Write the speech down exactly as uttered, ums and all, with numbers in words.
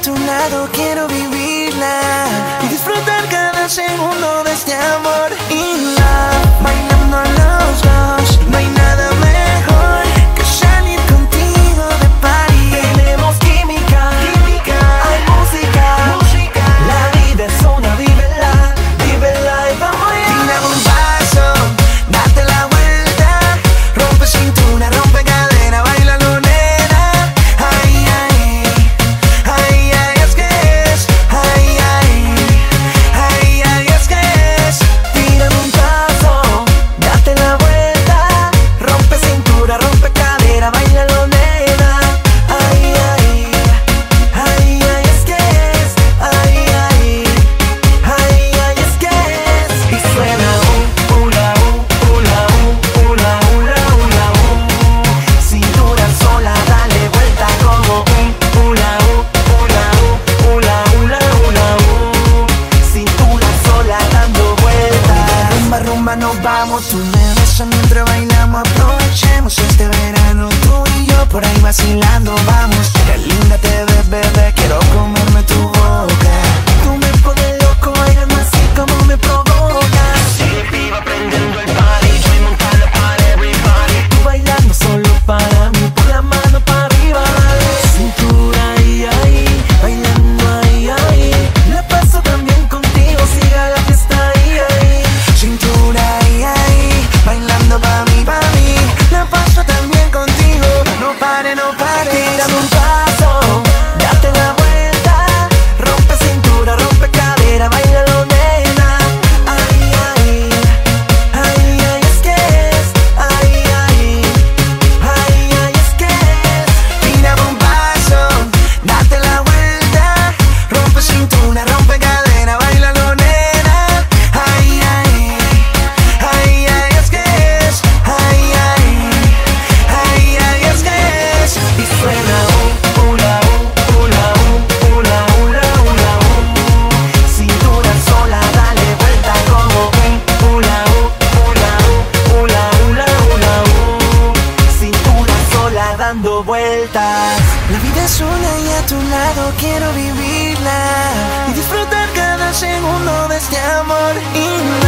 tu lado quiero vivirla y disfrutar cada segundo de este amor. In love, bailando los dos, no hay nada mejor que salir contigo de party. Tenemos química, Química, hay música, música. La vida es una, vívela, vívela y vamos allá. Tira un paso, date la vuelta, rompe cintura, rompe cadera, bailalo nena. Ay, ay, ay, ay, es que es, ay, ay, ay, ay, es que es. Tírame un paso, date la vuelta, rompe cintura, rompe cadera, bailalo nena. Ay, ay, ay, ay, es que es, ay, ay, ay, ay, es que es. Y suena un hula, un hula, un hula, hula, hula, uh. Cintura sola, dale vuelta como un hula, un hula, un hula, hula, hula, uh. Cintura sola dando vueltas. Rumba, rumba, nos vamos, tú me besas mientras bailamos, aprovechemos este verano, tú y yo por ahí vacilando, vamos. Qué linda te ves, bebé, quiero comerme tu boca. Tú me pones loco, bailando así como me provocas. Sigue viva prendiendo el party, voy a montarla para everybody. Tú bailando solo para mí, pon la mano para arriba, dale. Cintura ahí, ahí, bailando ahí, ahí. La paso también contigo, siga la fiesta ahí, ahí. Cintura ahí, ahí, bailando pa' mí, pa' mí. La paso también contigo, no pare, no pare. Tírame un paso, date la vuelta, rompe cintura, rompe cadera, bailalo nena. Ay, ay, ay, ay, es que es, ay, ay, ay, ay, es que es. Tírame un paso, date la vuelta, rompe cintura, rompe cadera, bailalo nena. Ay, ay, ay, ay, es que es, ay, ay, ay, ay, es que es. Y suena un hula, un hula, un hula, hula, hula, uh. Cintura sola, dale vuelta como un hula, un hula, un hula, hula, hula, uh. Cintura sola dando vueltas. La vida es una y a tu lado quiero vivirla y disfrutar cada segundo de este amor. In